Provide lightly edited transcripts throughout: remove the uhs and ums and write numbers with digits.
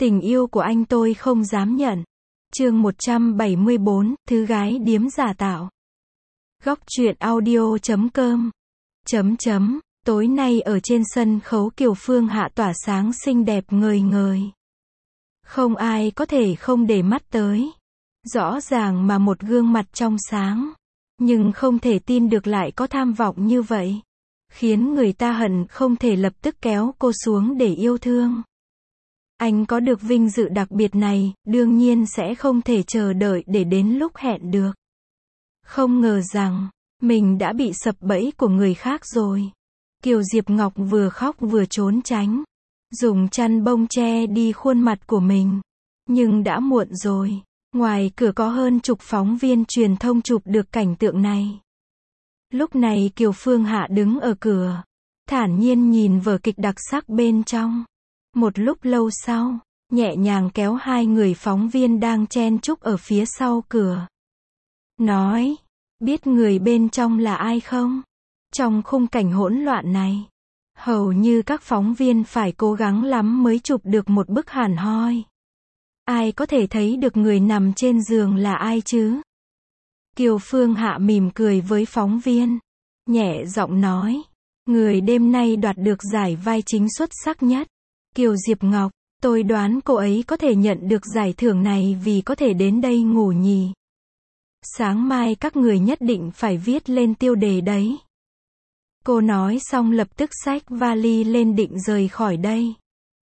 Tình yêu của anh tôi không dám nhận. Chương 174, Thứ gái điếm giả tạo. Góc truyện audio.com. Tối nay ở trên sân khấu Kiều Phương Hạ tỏa sáng xinh đẹp ngời ngời. Không ai có thể không để mắt tới. Rõ ràng mà một gương mặt trong sáng. Nhưng không thể tin được lại có tham vọng như vậy. Khiến người ta hận không thể lập tức kéo cô xuống để yêu thương. Anh có được vinh dự đặc biệt này, đương nhiên sẽ không thể chờ đợi để đến lúc hẹn được. Không ngờ rằng, mình đã bị sập bẫy của người khác rồi. Kiều Diệp Ngọc vừa khóc vừa trốn tránh. Dùng chăn bông che đi khuôn mặt của mình. Nhưng đã muộn rồi. Ngoài cửa có hơn chục phóng viên truyền thông chụp được cảnh tượng này. Lúc này Kiều Phương Hạ đứng ở cửa. Thản nhiên nhìn vở kịch đặc sắc bên trong. Một lúc lâu sau, nhẹ nhàng kéo hai người phóng viên đang chen chúc ở phía sau cửa. Nói, biết người bên trong là ai không? Trong khung cảnh hỗn loạn này, hầu như các phóng viên phải cố gắng lắm mới chụp được một bức hẳn hoi. Ai có thể thấy được người nằm trên giường là ai chứ? Kiều Phương Hạ mỉm cười với phóng viên, nhẹ giọng nói, người đêm nay đoạt được giải vai chính xuất sắc nhất. Kiều Diệp Ngọc, tôi đoán cô ấy có thể nhận được giải thưởng này vì có thể đến đây ngủ nhỉ. Sáng mai các người nhất định phải viết lên tiêu đề đấy. Cô nói xong lập tức xách vali lên định rời khỏi đây.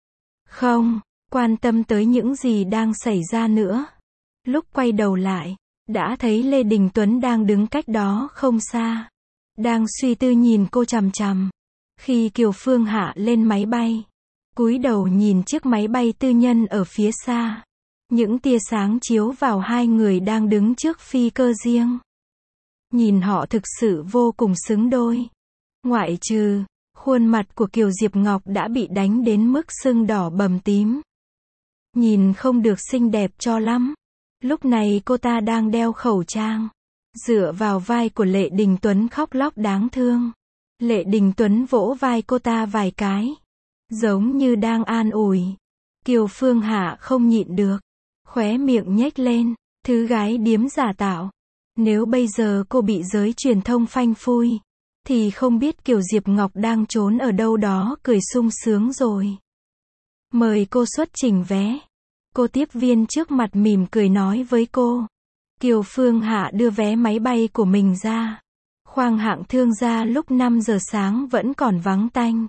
Không, quan tâm tới những gì đang xảy ra nữa. Lúc quay đầu lại, đã thấy Lê Đình Tuấn đang đứng cách đó không xa. Đang suy tư nhìn cô chằm chằm. Khi Kiều Phương Hạ lên máy bay, cúi đầu nhìn chiếc máy bay tư nhân ở phía xa. Những tia sáng chiếu vào hai người đang đứng trước phi cơ riêng. Nhìn họ thực sự vô cùng xứng đôi. Ngoại trừ, khuôn mặt của Kiều Diệp Ngọc đã bị đánh đến mức sưng đỏ bầm tím. Nhìn không được xinh đẹp cho lắm. Lúc này cô ta đang đeo khẩu trang. Dựa vào vai của Lệ Đình Tuấn khóc lóc đáng thương. Lệ Đình Tuấn vỗ vai cô ta vài cái. Giống như đang an ủi. Kiều Phương Hạ không nhịn được. Khóe miệng nhếch lên. Thứ gái điếm giả tạo. Nếu bây giờ cô bị giới truyền thông phanh phui, thì không biết Kiều Diệp Ngọc đang trốn ở đâu đó cười sung sướng rồi. Mời cô xuất trình vé. Cô tiếp viên trước mặt mỉm cười nói với cô. Kiều Phương Hạ đưa vé máy bay của mình ra. Khoang hạng thương gia lúc 5 giờ sáng vẫn còn vắng tanh.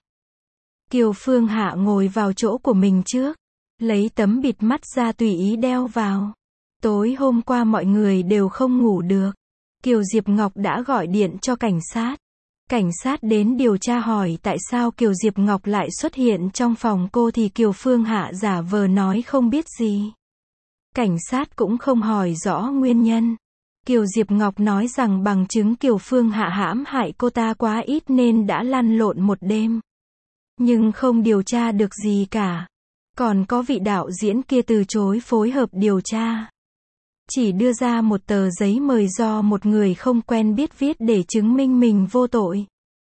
Kiều Phương Hạ ngồi vào chỗ của mình trước. Lấy tấm bịt mắt ra tùy ý đeo vào. Tối hôm qua mọi người đều không ngủ được. Kiều Diệp Ngọc đã gọi điện cho cảnh sát. Cảnh sát đến điều tra hỏi tại sao Kiều Diệp Ngọc lại xuất hiện trong phòng cô thì Kiều Phương Hạ giả vờ nói không biết gì. Cảnh sát cũng không hỏi rõ nguyên nhân. Kiều Diệp Ngọc nói rằng bằng chứng Kiều Phương Hạ hãm hại cô ta quá ít nên đã lăn lộn một đêm. Nhưng không điều tra được gì cả. Còn có vị đạo diễn kia từ chối phối hợp điều tra. Chỉ đưa ra một tờ giấy mời do một người không quen biết viết để chứng minh mình vô tội.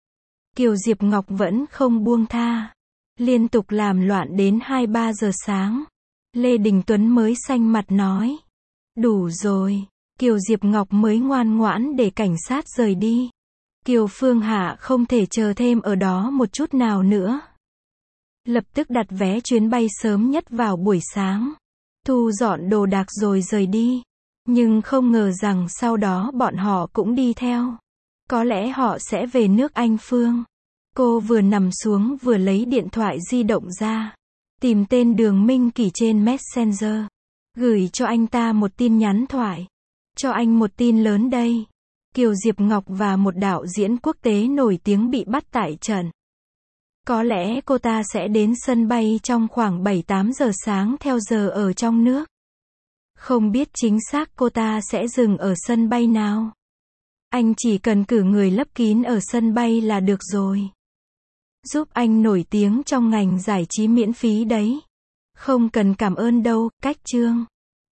Kiều Diệp Ngọc vẫn không buông tha. Liên tục làm loạn đến 2-3 giờ sáng. Lê Đình Tuấn mới xanh mặt nói. Đủ rồi. Kiều Diệp Ngọc mới ngoan ngoãn để cảnh sát rời đi. Kiều Phương Hạ không thể chờ thêm ở đó một chút nào nữa. Lập tức đặt vé chuyến bay sớm nhất vào buổi sáng. Thu dọn đồ đạc rồi rời đi. Nhưng không ngờ rằng sau đó bọn họ cũng đi theo. Có lẽ họ sẽ về nước Anh Phương. Cô vừa nằm xuống vừa lấy điện thoại di động ra. Tìm tên Đường Minh Kỳ trên Messenger. Gửi cho anh ta một tin nhắn thoại. Cho anh một tin lớn đây. Kiều Diệp Ngọc và một đạo diễn quốc tế nổi tiếng bị bắt tại trận. Có lẽ cô ta sẽ đến sân bay trong khoảng 7-8 giờ sáng theo giờ ở trong nước. Không biết chính xác cô ta sẽ dừng ở sân bay nào. Anh chỉ cần cử người lấp kín ở sân bay là được rồi. Giúp anh nổi tiếng trong ngành giải trí miễn phí đấy. Không cần cảm ơn đâu, cách chương.